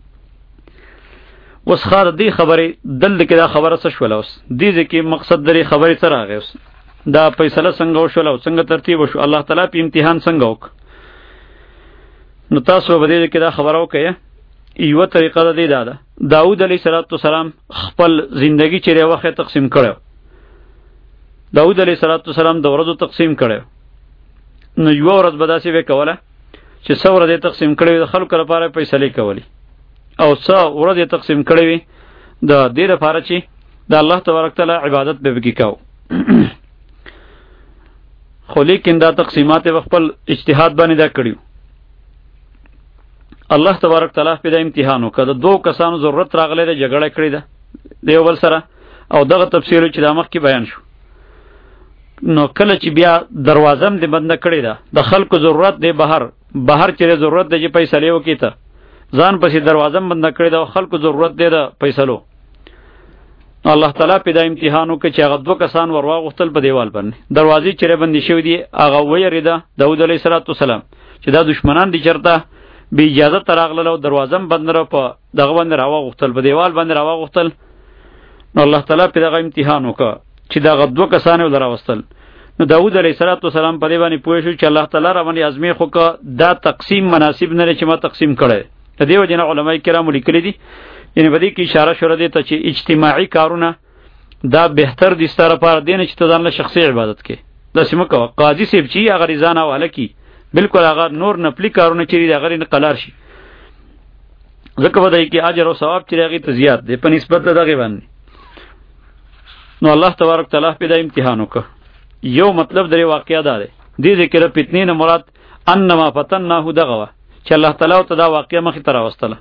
وس خار دی خبره دل کې دا خبره څه شوله اوس دې ځکه مقصد درې خبره تر راغی اوس دا فیصله څنګه وشول او څنګه ترتیب وشو الله تعالی په امتحان څنګه وک. نو تاسو به دې کې دا خبره وکړئ یو طریقه ده دی دا ده داود علیه السلام خپل زندگی چې وخت تقسیم کړو داود علیه السلام د ورځو تقسیم کړو نو یو ورځ به داسې وکوله چې څو ورځې تقسیم کړو د خلکو لپاره فیصله کولی او څو ورځې تقسیم کړو د دې لپاره چې د الله تبارک تعالی عبادت به وکاو. خو لیکن دا تقسیمات خپل اجتهاد باندې دا کړیو. الله تبارک تعالی په د امتحان وکړ د دوه کسانو ضرورت راغله د جګړه کړې ده دیو بل سره او دغه تفسیر چې د مخ کې بیان شو. نو کله چې بیا دروازه هم د بند کړې ده د خلکو ضرورت دی بهر بهر چې ضرورت دی چې پیسې لیو کیته ځان پسې دروازه هم بند کړې ده خلکو ضرورت دی د پیسې الله تعالی په د امتحان وکړ چې هغه دوه کسان ورواغختل په دیوال باندې دروازې چې بندې شوې دي هغه ویریده داود علیه السلام چې دا دشمنان دي چرته به اجازه تراغله او دروازه بند را په دغه باندې راوغختل په دیوال باندې راوغختل. نو الله تعالی په دغه امتحان وکړ چې دا غدو کسانه ولر واستل. نو داوود علیه السلام په دې باندې پوه شو چې الله تعالی را باندې ازمی خو کا دا تقسیم مناسب نه لري چې ما تقسیم کړي. د دې وجه نه علماء کرام لیکلي دي یعنی په دې کې اشاره شوه دې ته چې اجتماعي کارونه دا بهتر دي ستاره پر دین چې ته ځان له شخصي عبادت کې دا سیمه کو قاضي صاحب چې هغه رضا نه واله کی بالکل هغه نور نفلی کارونه چې هغه نه قلار شي ځکه ودای کې اجر او ثواب چې هغه ته زیات دی په نسبت دغه باندې. نو الله تبارک تعالی په دا امتحان وکړ. یو مطلب درې واقعیا ده دې ذکر فتنې نه مراد انما فتناه دغه چې الله تعالی ته دا واقعیا مخې تر واستله.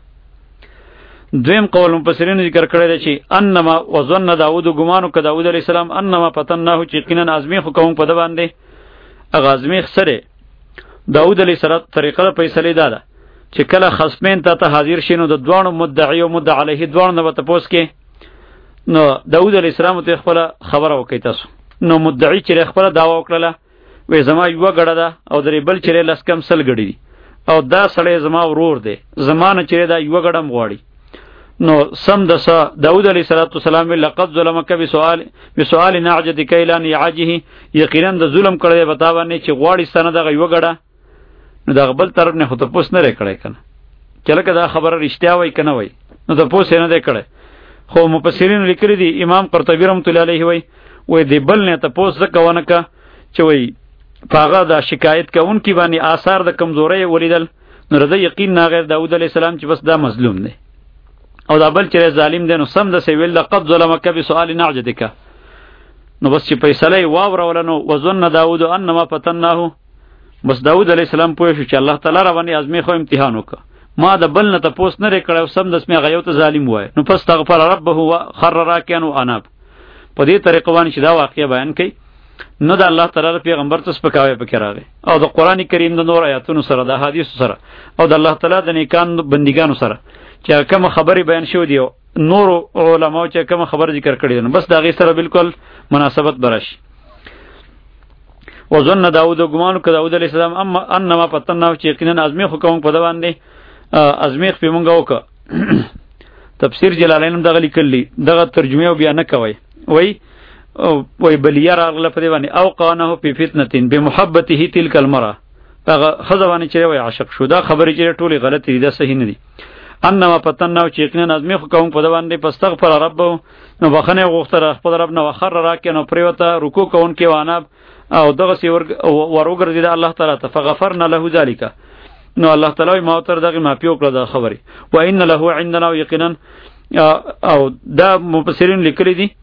دویم قول مفسرین ذکر کړی دی چې انما وظن داوود ګمانو ک داوود علیه السلام انما فتناه چې یقینا ازمی خو کوم په د باندې اغه ازمی سره داوود علیه السلام طریقه فیصله داده چې کله خصمین ته ته حاضر شینو د دوانو مدعی او مدعی علیه دوانو نه وته پوس کې نو داوود علیه السلام ته خپل خبره وکړی تاسو. نو مدعی چې خپل داوا وکړه وې زما یو غړه ده او درې بل چې لس کم سل غړي دي او دا سړی زما ورور دی زمانه چې دا یو غړم غواړي. نو سم دس داود علیہ الصلوۃ والسلام لقد ظلمک بسؤال بسؤال نعجتک الى نعاجه یقینا د ظلم کړی بتاونه چې غواړي ستنه دغه یو غړه نو دغه بل طرف نه خو ته پوس نه کړی کنه چله کدا خبره رښتیا وای کنه وای نو ته پوس نه دی کړی. خو مفسرین لیکلي دي امام قرطبی رحمۃ اللہ علیہ وای وای دی بل نه ته پوس ځکونه کا چې وای پاغه دا شکایت کوونکی باندې آثار د کمزوري ولیدل نو رضا یقین نه غیر داود علیہ السلام چې بس دا مظلوم دی او دا بل چې ظالم دی نو سم د سی ویل لقد ظلمک بسؤال نعجتک نو بس چې فیصله واورول نو وظن داود انما فتناه بس داود علیہ السلام پوه شو چې الله تعالی را باندې ازمی خو امتحان وکړه ما د بل نه تاسو نه کړو سم د اسمه غیوت ظالم وای نو پس استغفر ربه وخر راکعا واناب. په دې طریقه باندې چې دا واقعیا بیان کړي نو د الله تعالی پیغمبر ته سپکاوی پکې راغی او د قران کریم د نور آیاتونو سره د حدیث سره او د الله تعالی د نیکان بندګانو سره چې کوم خبرې بیان شو دی نور علماء چې کوم خبر ذکر کړي نو بس دا غي سره بالکل مناسبت براشي. وظن داود ګمان ک داود علیہ السلام اما انما فتناه چې یقینا ازمی خو کوم په د باندې ازمیخ په مونږ وک تفسیر جلالین دغه لیکلی دغه ترجمه او بیان کوي وای وای بلیار اغله په دی باندې او قانه په فتنه بمحبته تلك المرأه هغه خزوانه چې وای عاشق شو دا خبرې چې ټوله غلط دي دا صحیح نه دي. انما فتنه چې یقینا ازمی خو کوم په د باندې پستغفر رب نو بخنه غوښتره خپل رب نو خر راکې نو پریوته رکوع کوون کې واناب او دغه سی ورګرځید الله تعالی ته فغفرنا له ذلك نو الله تعالی ما تر دغه ما پیو کړه دا خبره و ان له عندنا یقینا او دا مفسرین لیکلي دي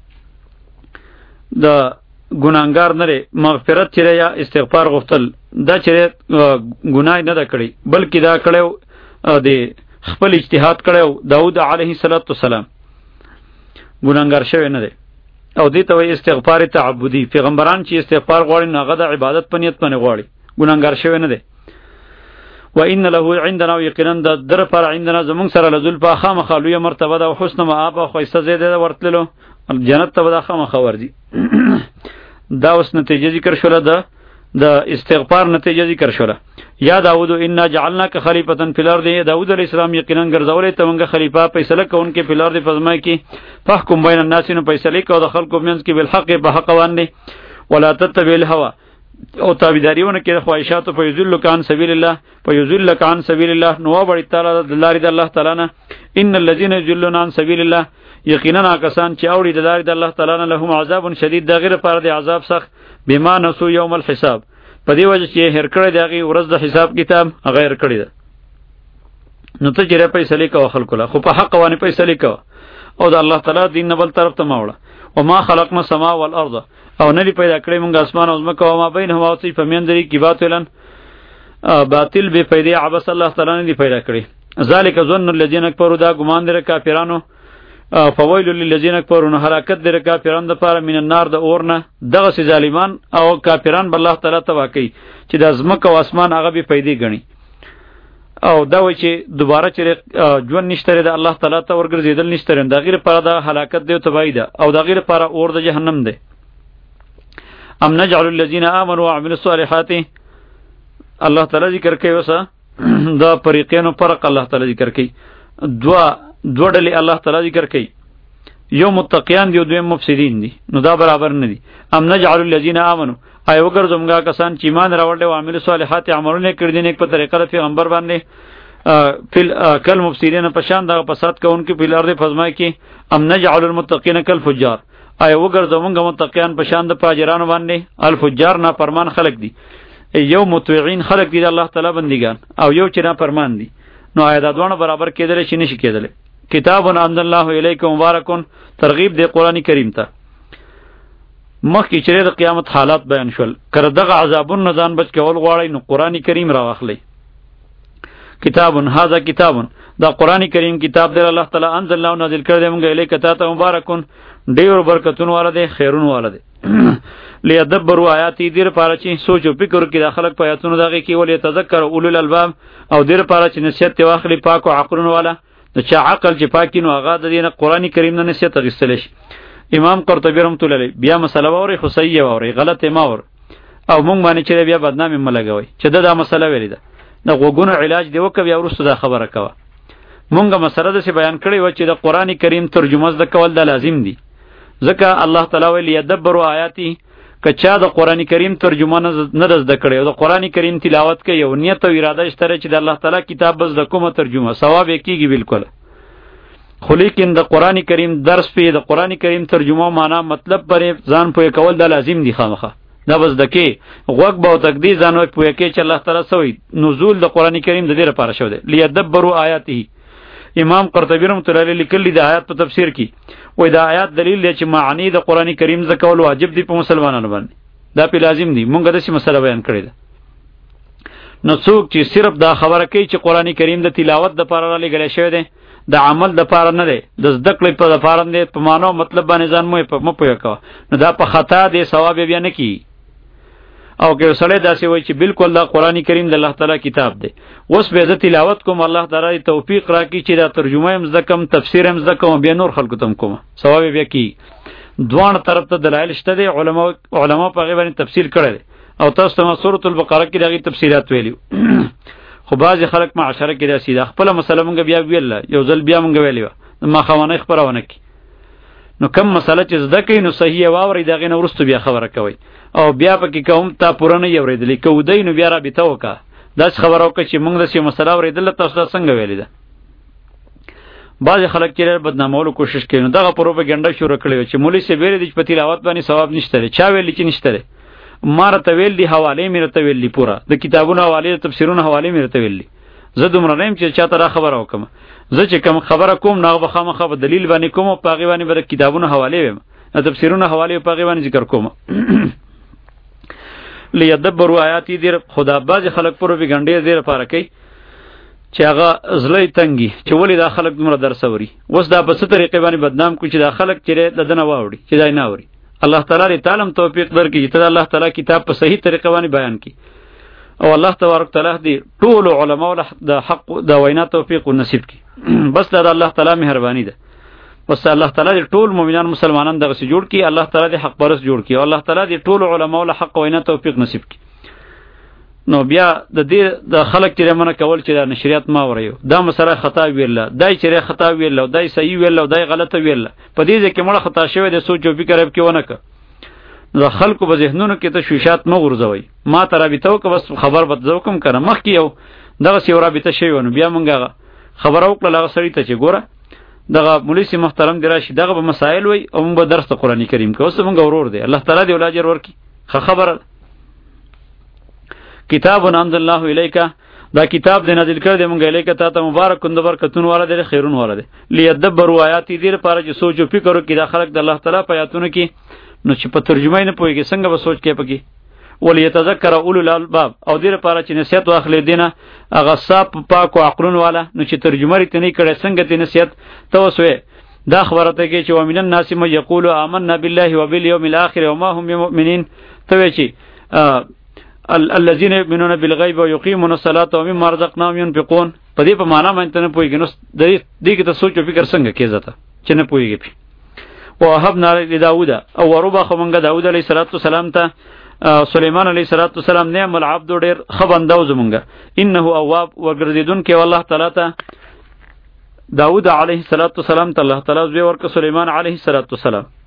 دا ګناګار نه مغفرت چره یا استغفار غوښتل دا چره ګناه نه دا کړی بلکې دا کړو د خپل اجتهاد کړو داود علیه السلام ګناګار شوی نه دی او دې ته وایي استغفار تعبدی پیغمبران چې استغفار غواړي نه غدا عبادت په نیت باندې غواړي ګناګار شوی نه دی. و ان له عندنا یقینا در پر عندنا زمون سره لذل خامخ لوی مرتبه ده او حسن مآب خو ایسته زیاده ورتللو جنت ته به خامخ ورځي. دا اوس نتیجه ذکر شوله ده د استغفار نتیجه ذکر شوله. یا داود انا جعلناک خلیفۃ فی الارض داود علیہ السلام یقینا ګرځولې ته موږ خلیفہ فیصله کوونکې فی الارض فزمای کی فحکم بین الناس نو فیصله کو د خلکو منځ کې بالحق په حق باندې ولا تتبع الهوى او تابعداریونه کې خواهشات په یذل کان سبیل الله په یذل کان سبیل الله نو بڑی تعالی د لارې د الله تعالی نه ان الذين یذلون عن سبیل الله یقینا کسان چې اوړي د لارې د الله تعالی نه لهم عذاب شدید د غیر پر د عذاب سخت بما نسو یوم الحساب په دی وجه چې هر کړه دغه ورځ د حساب کتاب غیر کړی ده نو ته جره فیصله کوه خلکو لا خو په حق باندې فیصله کوه او د الله تعالی دین بل طرف ته ماوړه او ما خلقنا السماء والارض او نه پیدا کړی موږ اسمان او زمکه او ما بینهما او څه په میندري کې باطلن باطل به پیدا عبس الله تعالی نه دی پیدا کړی ذالک ظن الذين كفروا دا ګمان در کافرانو فویل للذین کفروا هلاکت در کافرانو د پاره من النار د اورنه دغه سي ظالمان او کافران بل الله تعالی تبا کوي چې د زمکه او اسمان هغه به پیدا غني او دا و چې دوباره چې ژوند نشته د الله تعالی ته ورګرځیدل نشته د غیر پر د هلاکت دی تبعی ده او د غیر پر اور د جهنم ده. ام نجعل الذين امنوا وعملوا الصالحات الله تعالی ذکر کوي وسه دا فریقینو فرق الله تعالی ذکر کوي دوا دوه ډلې الله تعالی ذکر کوي یو متقیان دی او دویم مفسدین دی، نو دا برابر نه دی. ام نجعل الذین آمنوا آیا وګرځومګه کسان چې ایمان راوړل او عمل صالحات عملونه کړی دي نیک په طریقه د پیغمبر باندې فل کل مفسدین پشان دا فساد کوونکي په لار د فزما کې. ام نجعل المتقین کالفجار آیا وګرځومګه متقیان پشان د فاجرانو باندې. الفجار نا فرمان خلق دي، یو مطیعين خلق دي د الله تعالی بندگان او یو چې نا فرمان دي. نو آیا دا دوه برابر کېدل شي نشي کېدل. کتاب انزل الله الیکم مبارکون ترغیب دی قرآن کریم ته. مخکې چې د قیامت حالات بیان شول، کړه دغه عذابون ځان بچ کول غواړي نو قرآن کریم را واخلئ. کتاب هذا کتاب دا قرآن کریم کتاب دی الله تعالی انزل الله نازل کړی دی موږ الیک ته مبارکون ډیر برکتون والا دی خیرون والا دی. لیدبروا آیاتی دیر پاره چې سوچ او فکر کې د خلق په آیاتونو دغه کې ولې تذکر اولل الباب او دیر پاره چې نصیحت واخلي پاک او عقلون والا. نو چې عقل چې پاکین او هغه د دین قرآن کریم نه نصیحت غوښتل شي. امام قرطبی رحمۃ اللہ علیہ بیا مسله ووري خو صحیح ووري غلط ما ور او مونږ باندې چې بیا بدنامي ملګوي چې دا مسله ویل ده د غوګونو علاج دی وکوي بیا ورسره دا خبره کوه. مونږه مسله د سی بیان کړی و چې د قرآن کریم ترجمه د کول د لازم دی، ځکه الله تعالی ویل یدبروا آیاتی کچا د قرآن کریم ترجمه نه د کړی او د قرآن کریم تلاوت کوي او نیت او اراده شته چې د الله تعالی کتاب بس د کومه ترجمه ثواب یې کیږي بالکل. خو لیکن د قرآن کریم درس په د قرآن کریم ترجمه معنا مطلب پرې ځان پوهه کول د لازم دی خامخه. دا بس دکې غوږ به او تقدیر ځان وای پوهه کې چې الله تعالی سوی نزول د قرآن کریم د دې لپاره شو دی لیدبروا آیاته. امام قرطبی رحمۃ اللہ علیہ لیکلی د آیات په تفسیر کې وای دا آیات دلیل دی چې معنی د قرآن کریم ز کول واجب دی په مسلمانانو باندې، دا په لازم دی. مونږ د څه مسله بیان کړی ده. نو څوک چې صرف دا خبره کوي چې قرآن کریم د تلاوت د لپاره را لګل شوی دی د عمل د لپاره نه دی د زده کړې په لپاره نه په مانو مطلب باندې ځان مو په مپوي کوه نو دا په خطا دی ثواب بیا نه کی. او که سړی داسې وای چې بالکل دا قرآن کریم د الله تعالی کتاب دی اوس به زه تلاوت کوم الله تعالی توفیق راکړي چې دا ترجمه هم زده کوم تفسیر هم زده کوم بیا نور خلکو ته هم کوم ثواب بیا کی. دوه طرف ته دلایل شته دی، علما علما په غیبه تفسیر کړی او تاسو ته سورۃ البقره کې دغه تفسیرات ویلو. خو بعض خلک معاشره کې داسې د خپل مسله مونږ بیا ویل یو ځل بیا مونږ ویلو ما خوانه خبرونه کی. نو کم مسله چې زده کین نو صحیح واوري دغه نو ورستو بیا خبره کوي او بیا پکې کوم تا پورانه یوریدلې کو دای نو بیا را بیت وکا داس خبر او چې موږ د سی مسله اوریدل تاسو څنګه ویلې ده. بعض خلک چې بدنامولو کوشش کوي نو دغه پروپاګاندا شروع کړي چې مولوی سی ویل د په تلاوت باندې ثواب نشته، چا ویل چې نشته مار ته ویل دی حواله مې ته ویل دی پورا د کتابونو حواله تفسیرونو حواله مې ته ویل دی. زه دومره نیم چې چاته را خبره وکم، زه چې کوم خبره کوم نو به خامخه په دلیل باندې کوم او پاغي باندې به کتابونو حواله ویم تفسیرونو حواله پاغي باندې ذکر کوم. لیدبروا آیاتی دیر خدا باز خلق پروپاګاندا دیر لپاره کوي چې هغه زلې تنګي چې ولې دا خلق دومره درس اوري. اوس دا په څه طریقې باندې بدنام کوي چې دا خلق چې د دنه واوړي چې دا نه اوري. الله تعالی ری تعلم توفیق درکړي چې الله تعالی کتاب په صحیح طریقه باندې بیان کړي او الله تبارک تعالی دې ټول علما د حق د وینا توفیق نصیب کړي. بس دا الله تعالی مهرباني ده. بس الله تعالی دې ټول مؤمنان مسلمانان دغه سي جوړ کړي، الله تعالی دې حق پرست جوړ کړي او الله تعالی دې ټول علما له حق وینا توفیق نصیب کړي. نو بیا د دې د خلق چې منه کول چې د نشریات ما وریو دا مسله خطا ویل دای چې خطا ویل دای صحیح ویل دای غلطه ویل په دې ځکه مړه خطا شوی د سوچ او فکر کې ونه ک نو خلکو په ذهنونو کې ته شوشات مو غورځوي. ما ته رابطه وک بس خبر بدزو کوم کنه مخ کې یو دغه سی رابطه شوی ونه بیا مونږه خبر او کله هغه سړی ته چې ګوره دغه مولوی محترم دی راشي دغه به مسائل وي او موږ به درس قرآن کریم کوو. اوس موږ ورور دی الله تعالی دی ولاجر ورکی خبره کتاب انزل الله الیک دا کتاب دې نازل کړ دې مونږ الیک ته ته مبارک کند برکتون والا دې خیرون والا دې لیدبروا آیات دې لپاره چې سوچ او فکر وکړي دا خلق د الله تعالی په آیاتونو کې نو چې په ترجمه نه پوهیږي څنګه به سوچ کې پکې ول یتذکر اولو الالباب او دې لپاره چې نصیحت واخلې دینه هغه صاحب پاک او عقلون والا نو چې ترجمه ریته نه کړي څنګه دې نصیحت توسوي دا خبره ته کې چې ومن الناس من یقول آمنا بالله وبالیوم الاخر وما هم بمؤمنین ته چې الذين يؤمنون بالغیب ويقيمون الصلاة ومما رزقناهم ينفقون په دې په معنا باندې نه پوهیږي نو دې دې کې ته سوچ او فکر څنګه کې زته چې نه پوهیږي. او وهبنا لداود او وربا خمنګ داود علیه السلام ته سليمان علیه السلام نعم العبد ډیر خبنداو زمونږه انه اواب وګرځیدون کې والله تعالی ته داود علیه السلام ته الله تعالی زوی ورک سليمان علیه السلام.